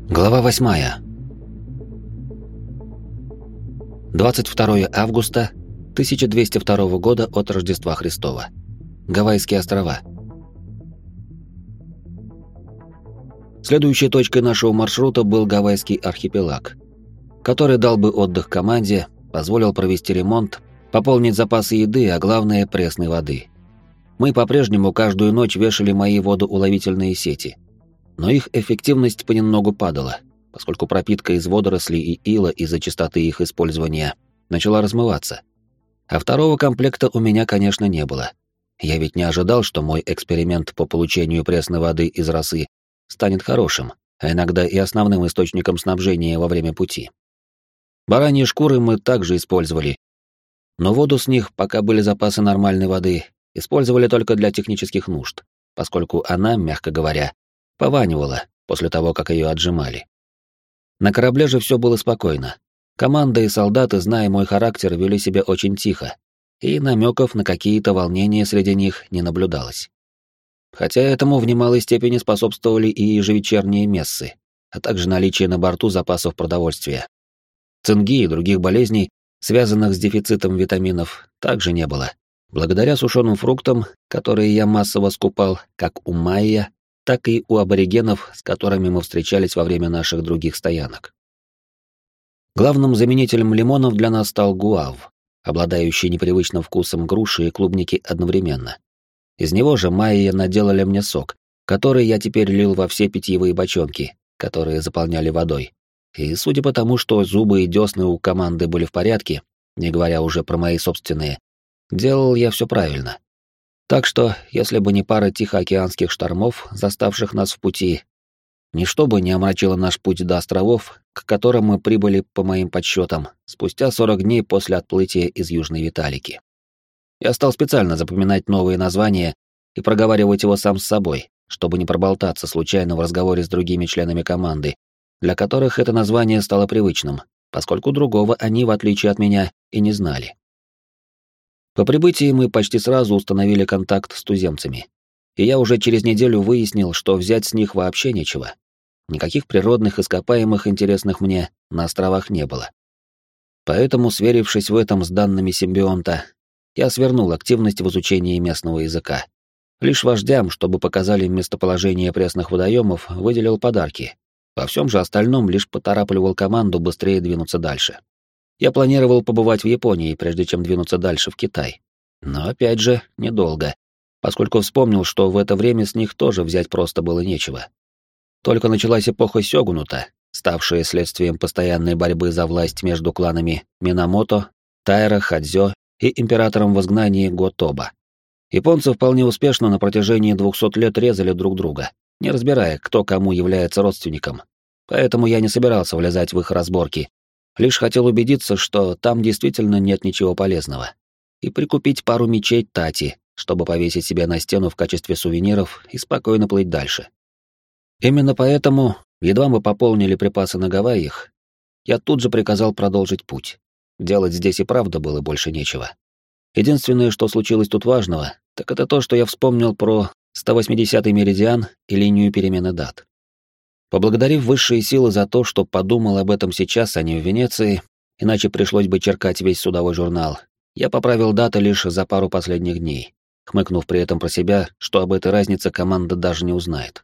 Глава 8. 22 августа 1202 года от Рождества Христова. Гавайские острова. Следующей точкой нашего маршрута был Гавайский архипелаг, который дал бы отдых команде, позволил провести ремонт, пополнить запасы еды, а главное — пресной воды. Мы по-прежнему каждую ночь вешали мои водоуловительные сети, но их эффективность понемногу падала, поскольку пропитка из водорослей и ила из-за частоты их использования начала размываться. А второго комплекта у меня, конечно, не было. Я ведь не ожидал, что мой эксперимент по получению пресной воды из росы станет хорошим, а иногда и основным источником снабжения во время пути. Бараньи шкуры мы также использовали, но воду с них, пока были запасы нормальной воды, использовали только для технических нужд, поскольку она, мягко говоря, пованивала после того, как ее отжимали. На корабле же все было спокойно. Команда и солдаты, зная мой характер, вели себя очень тихо, и намеков на какие-то волнения среди них не наблюдалось. Хотя этому в немалой степени способствовали и ежевечерние мессы, а также наличие на борту запасов продовольствия. Цинги и других болезней, связанных с дефицитом витаминов, также не было, благодаря сушеным фруктам, которые я массово скупал как у майя, так и у аборигенов, с которыми мы встречались во время наших других стоянок. Главным заменителем лимонов для нас стал гуав, обладающий непривычным вкусом груши и клубники одновременно. Из него же майя наделали мне сок, который я теперь лил во все питьевые бочонки, которые заполняли водой. И судя по тому, что зубы и десны у команды были в порядке, не говоря уже про мои собственные, делал я все правильно. Так что, если бы не пара тихоокеанских штормов, заставших нас в пути, ничто бы не омрачило наш путь до островов, к которым мы прибыли, по моим подсчетам, спустя 40 дней после отплытия из Южной Виталики. Я стал специально запоминать новые названия и проговаривать его сам с собой, чтобы не проболтаться случайно в разговоре с другими членами команды, для которых это название стало привычным, поскольку другого они, в отличие от меня, и не знали. По прибытии мы почти сразу установили контакт с туземцами, и я уже через неделю выяснил, что взять с них вообще нечего. Никаких природных ископаемых, интересных мне, на островах не было. Поэтому, сверившись в этом с данными симбионта, я свернул активность в изучении местного языка. Лишь вождям, чтобы показали местоположение пресных водоемов, выделил подарки. Во всем же остальном лишь поторапливал команду быстрее двинуться дальше. Я планировал побывать в Японии, прежде чем двинуться дальше в Китай. Но опять же, недолго, поскольку вспомнил, что в это время с них тоже взять просто было нечего. Только началась эпоха сёгунута, ставшая следствием постоянной борьбы за власть между кланами Минамото, Тайра, Хадзё и императором в изгнании Готоба. Японцы вполне успешно на протяжении 200 лет резали друг друга, не разбирая, кто кому является родственником. Поэтому я не собирался влезать в их разборки, лишь хотел убедиться, что там действительно нет ничего полезного, и прикупить пару мечей Тати, чтобы повесить себе на стену в качестве сувениров и спокойно плыть дальше. Именно поэтому, едва мы пополнили припасы на Гавайях, я тут же приказал продолжить путь. Делать здесь и правда было больше нечего. Единственное, что случилось тут важного, так это то, что я вспомнил про 180-й меридиан и линию перемены дат. Поблагодарив высшие силы за то, что подумал об этом сейчас, а не в Венеции, иначе пришлось бы черкать весь судовой журнал, я поправил даты лишь за пару последних дней, хмыкнув при этом про себя, что об этой разнице команда даже не узнает.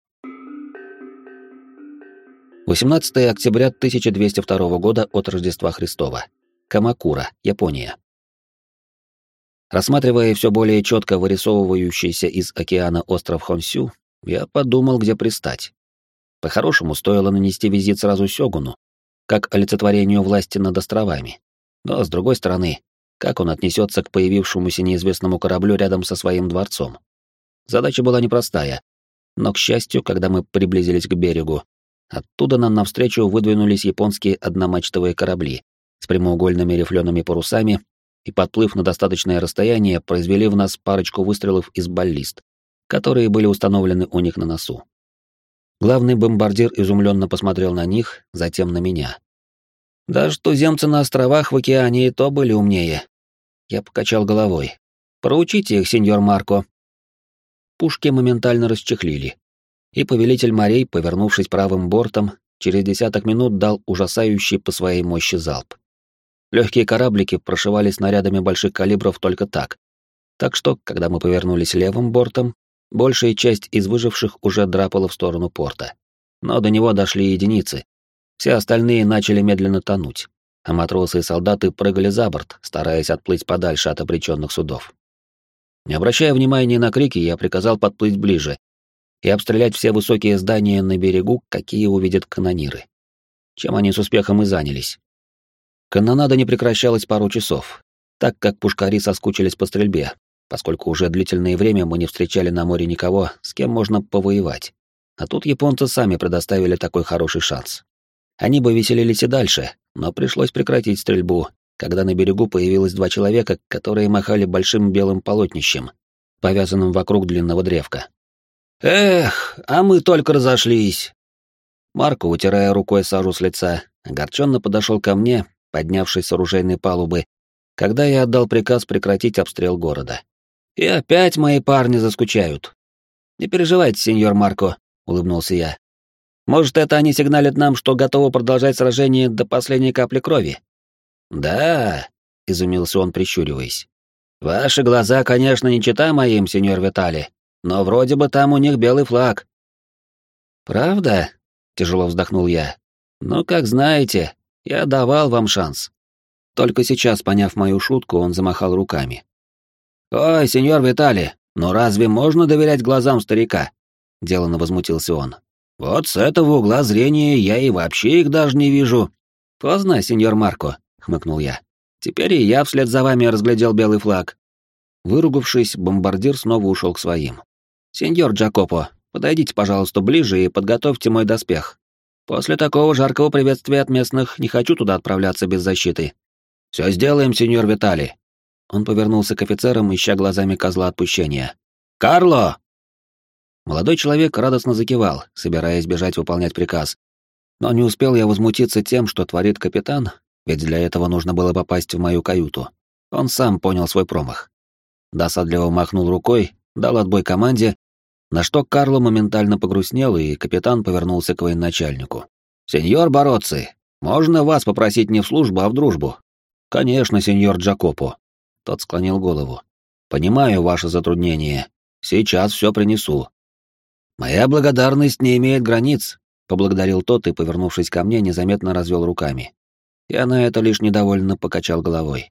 18 октября 1202 года от Рождества Христова. Камакура, Япония. Рассматривая все более четко вырисовывающийся из океана остров Хонсю, я подумал, где пристать. По-хорошему, стоило нанести визит сразу сёгуну, как олицетворению власти над островами. Но, с другой стороны, как он отнесется к появившемуся неизвестному кораблю рядом со своим дворцом? Задача была непростая, но, к счастью, когда мы приблизились к берегу, оттуда нам навстречу выдвинулись японские одномачтовые корабли с прямоугольными рифлеными парусами и, подплыв на достаточное расстояние, произвели в нас парочку выстрелов из баллист, которые были установлены у них на носу. Главный бомбардир изумленно посмотрел на них, затем на меня. Даже туземцы на островах в океане и то были умнее. Я покачал головой. Проучите их, сеньор Марко. Пушки моментально расчехлили, и повелитель морей, повернувшись правым бортом, через десяток минут дал ужасающий по своей мощи залп. Легкие кораблики прошивали снарядами больших калибров только так. Так что, когда мы повернулись левым бортом, большая часть из выживших уже драпала в сторону порта. Но до него дошли единицы. Все остальные начали медленно тонуть, а матросы и солдаты прыгали за борт, стараясь отплыть подальше от обреченных судов. Не обращая внимания на крики, я приказал подплыть ближе и обстрелять все высокие здания на берегу, какие увидят канониры. Чем они с успехом и занялись. Канонада не прекращалась пару часов, так как пушкари соскучились по стрельбе, поскольку уже длительное время мы не встречали на море никого, с кем можно повоевать. А тут японцы сами предоставили такой хороший шанс. Они бы веселились и дальше, но пришлось прекратить стрельбу, когда на берегу появилось два человека, которые махали большим белым полотнищем, повязанным вокруг длинного древка. «Эх, а мы только разошлись!» Марко, утирая рукой сажу с лица, огорченно подошел ко мне, поднявшись с оружейной палубы, когда я отдал приказ прекратить обстрел города. «И опять мои парни заскучают». «Не переживайте, сеньор Марко», — улыбнулся я. «Может, это они сигналят нам, что готовы продолжать сражение до последней капли крови?» «Да», — изумился он, прищуриваясь. «Ваши глаза, конечно, не чета моим, сеньор Витали, но вроде бы там у них белый флаг». «Правда?» — тяжело вздохнул я. «Ну, как знаете, я давал вам шанс». Только сейчас, поняв мою шутку, он замахал руками. «Ой, сеньор Витали, ну разве можно доверять глазам старика?» — деланно возмутился он. «Вот с этого угла зрения я и вообще их даже не вижу». «Поздно, сеньор Марко», — хмыкнул я. «Теперь и я вслед за вами разглядел белый флаг». Выругавшись, бомбардир снова ушел к своим. «Сеньор Джакопо, подойдите, пожалуйста, ближе и подготовьте мой доспех. После такого жаркого приветствия от местных не хочу туда отправляться без защиты». «Все сделаем, сеньор Витали». Он повернулся к офицерам, ища глазами козла отпущения. «Карло!» Молодой человек радостно закивал, собираясь бежать выполнять приказ. Но не успел я возмутиться тем, что творит капитан, ведь для этого нужно было попасть в мою каюту. Он сам понял свой промах. Досадливо махнул рукой, дал отбой команде, на что Карло моментально погрустнел, и капитан повернулся к военачальнику. «Сеньор Бароцци, можно вас попросить не в службу, а в дружбу?» «Конечно, сеньор Джакопо». Тот склонил голову. «Понимаю ваше затруднение. Сейчас все принесу». «Моя благодарность не имеет границ», — поблагодарил тот и, повернувшись ко мне, незаметно развел руками. Я на это лишь недовольно покачал головой.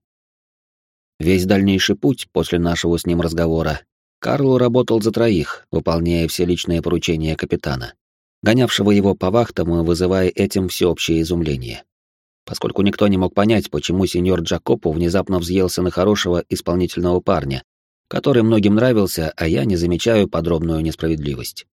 Весь дальнейший путь после нашего с ним разговора Карло работал за троих, выполняя все личные поручения капитана, гонявшего его по вахтам и вызывая этим всеобщее изумление. Поскольку никто не мог понять, почему сеньор Джакопо внезапно взъелся на хорошего исполнительного парня, который многим нравился, а я не замечаю подробную несправедливость.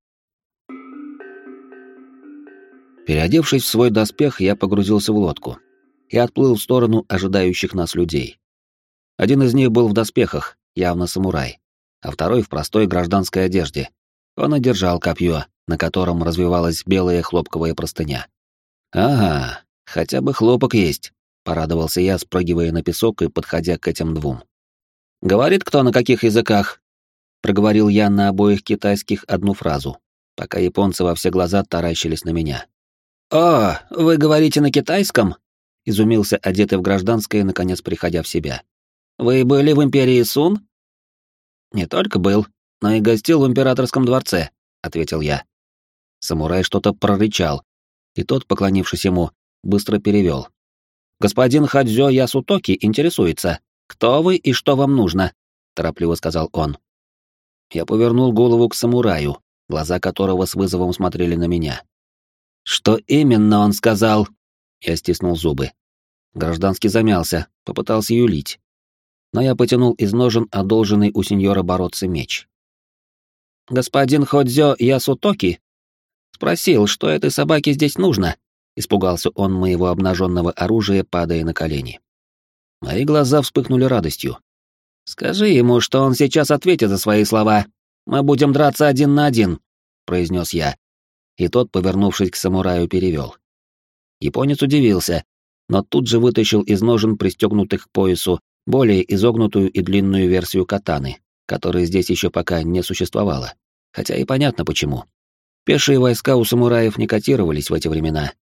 Переодевшись в свой доспех, я погрузился в лодку и отплыл в сторону ожидающих нас людей. Один из них был в доспехах, явно самурай, а второй в простой гражданской одежде. Он одержал копье, на котором развивалась белая хлопковая простыня. «Ага, хотя бы хлопок есть», — порадовался я, спрыгивая на песок и подходя к этим двум. «Говорит кто на каких языках?» — проговорил я на обоих китайских одну фразу, пока японцы во все глаза таращились на меня. «О, вы говорите на китайском?» — изумился одетый в гражданское, наконец приходя в себя. «Вы были в империи Сун?» «Не только был, но и гостил в императорском дворце», — ответил я. Самурай что-то прорычал, и тот, поклонившись ему, быстро перевел. «Господин Хадзё Ясутоки интересуется, кто вы и что вам нужно?» — торопливо сказал он. Я повернул голову к самураю, глаза которого с вызовом смотрели на меня. «Что именно он сказал?» Я стиснул зубы. Гражданский замялся, попытался юлить. Но я потянул из ножен одолженный у сеньора Бароцци меч. «Господин Ходзё Ясутоки спросил, что этой собаке здесь нужно?» Испугался он моего обнаженного оружия, падая на колени. Мои глаза вспыхнули радостью. «Скажи ему, что он сейчас ответит за свои слова. Мы будем драться 1 на 1», — произнес я. И тот, повернувшись к самураю, перевел. Японец удивился, но тут же вытащил из ножен, пристегнутых к поясу, более изогнутую и длинную версию катаны, которой здесь еще пока не существовало. Хотя и понятно почему. Пешие войска у самураев не котировались в эти времена,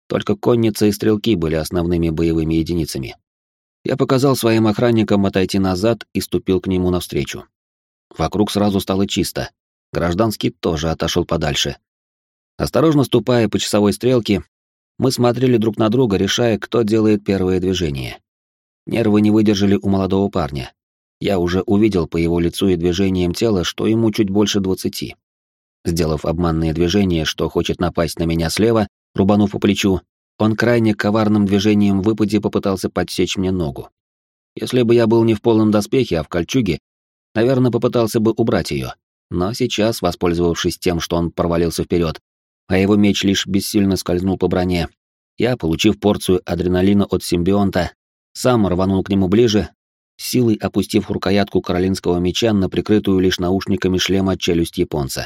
Только конница и стрелки были основными боевыми единицами. Я показал своим охранникам отойти назад и ступил к нему навстречу. Вокруг сразу стало чисто. Гражданский тоже отошел подальше. Осторожно ступая по часовой стрелке, мы смотрели друг на друга, решая, кто делает первое движение. Нервы не выдержали у молодого парня. Я уже увидел по его лицу и движениям тела, что ему чуть больше 20. Сделав обманное движение, что хочет напасть на меня слева, рубанув по плечу, он крайне коварным движением в выпаде попытался подсечь мне ногу. Если бы я был не в полном доспехе, а в кольчуге, наверное, попытался бы убрать ее. Но сейчас, воспользовавшись тем, что он провалился вперед, а его меч лишь бессильно скользнул по броне, я, получив порцию адреналина от симбионта, сам рванул к нему ближе, силой опустив рукоятку каролинского меча на прикрытую лишь наушниками шлема челюсть японца.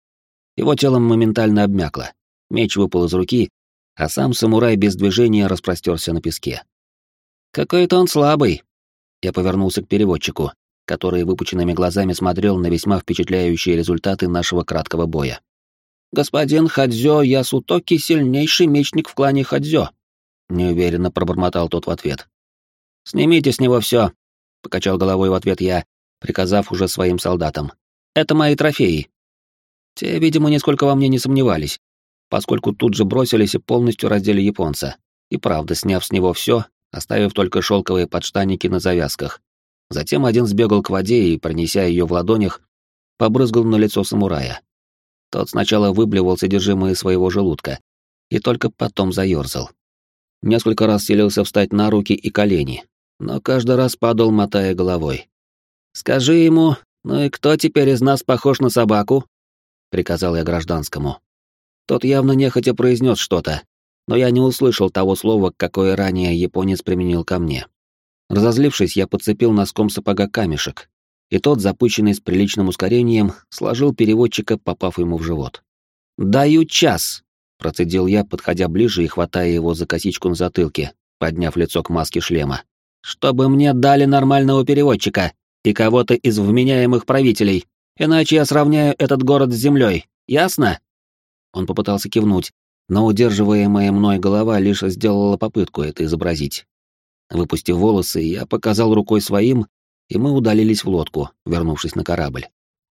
Его тело моментально обмякло, меч выпал из руки, а сам самурай без движения распростерся на песке. «Какой-то он слабый!» Я повернулся к переводчику, который выпученными глазами смотрел на весьма впечатляющие результаты нашего краткого боя. «Господин Хадзё Ясутоки — сильнейший мечник в клане Хадзё», — неуверенно пробормотал тот в ответ. «Снимите с него все», — покачал головой в ответ я, приказав уже своим солдатам. «Это мои трофеи». Те, видимо, нисколько во мне не сомневались, поскольку тут же бросились и полностью раздели японца, и правда, сняв с него все, оставив только шелковые подштанники на завязках. Затем один сбегал к воде и, пронеся ее в ладонях, побрызгал на лицо самурая. Тот сначала выблевал содержимое своего желудка и только потом заерзал. Несколько раз селился встать на руки и колени, но каждый раз падал, мотая головой. «Скажи ему, ну и кто теперь из нас похож на собаку?» — приказал я гражданскому. Тот явно нехотя произнес что-то, но я не услышал того слова, какое ранее японец применил ко мне. Разозлившись, я подцепил носком сапога камешек, и тот, запущенный с приличным ускорением, сложил переводчика, попав ему в живот. «Даю час!» — процедил я, подходя ближе и хватая его за косичку на затылке, подняв лицо к маске шлема. «Чтобы мне дали нормального переводчика и кого-то из вменяемых правителей, иначе я сравняю этот город с землей, ясно?» Он попытался кивнуть, но удерживаемая мной голова лишь сделала попытку это изобразить. Выпустив волосы, я показал рукой своим, и мы удалились в лодку, вернувшись на корабль.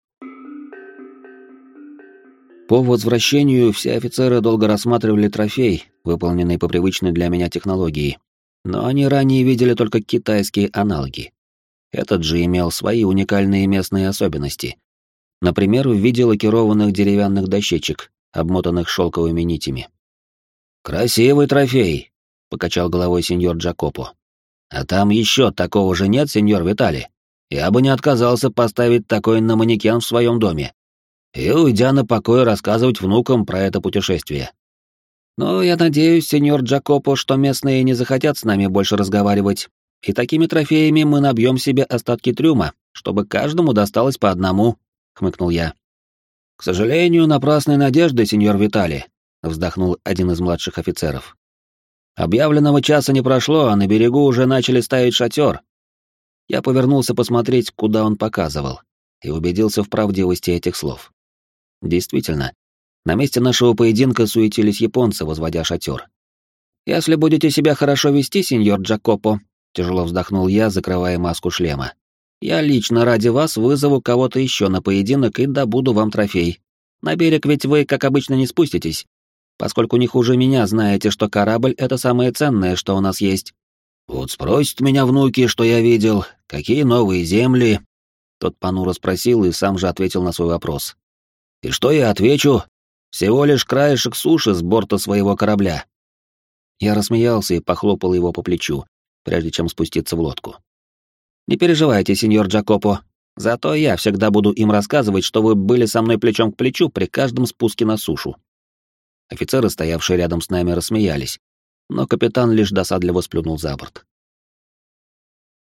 По возвращению все офицеры долго рассматривали трофей, выполненный по привычной для меня технологии, но они ранее видели только китайские аналоги. Этот же имел свои уникальные местные особенности. Например, в виде лакированных деревянных дощечек, обмотанных шелковыми нитями. «Красивый трофей», — покачал головой сеньор Джакопо. «А там еще такого же нет, сеньор Витали? Я бы не отказался поставить такой на манекен в своем доме и, уйдя на покой, рассказывать внукам про это путешествие». «Ну, я надеюсь, сеньор Джакопо, что местные не захотят с нами больше разговаривать, и такими трофеями мы набьем себе остатки трюма, чтобы каждому досталось по одному», — хмыкнул я. «К сожалению, напрасной надежды, сеньор Витали», — вздохнул один из младших офицеров. «Объявленного часа не прошло, а на берегу уже начали ставить шатер». Я повернулся посмотреть, куда он показывал, и убедился в правдивости этих слов. Действительно, на месте нашего поединка суетились японцы, возводя шатер. «Если будете себя хорошо вести, сеньор Джакопо», — тяжело вздохнул я, закрывая маску шлема, «я лично ради вас вызову кого-то еще на поединок и добуду вам трофей. На берег ведь вы, как обычно, не спуститесь, поскольку не хуже меня знаете, что корабль — это самое ценное, что у нас есть». «Вот спросят меня внуки, что я видел, какие новые земли?» Тот понуро спросил и сам же ответил на свой вопрос. «И что я отвечу? Всего лишь краешек суши с борта своего корабля». Я рассмеялся и похлопал его по плечу, прежде чем спуститься в лодку. «Не переживайте, сеньор Джакопо, зато я всегда буду им рассказывать, что вы были со мной плечом к плечу при каждом спуске на сушу». Офицеры, стоявшие рядом с нами, рассмеялись, но капитан лишь досадливо сплюнул за борт.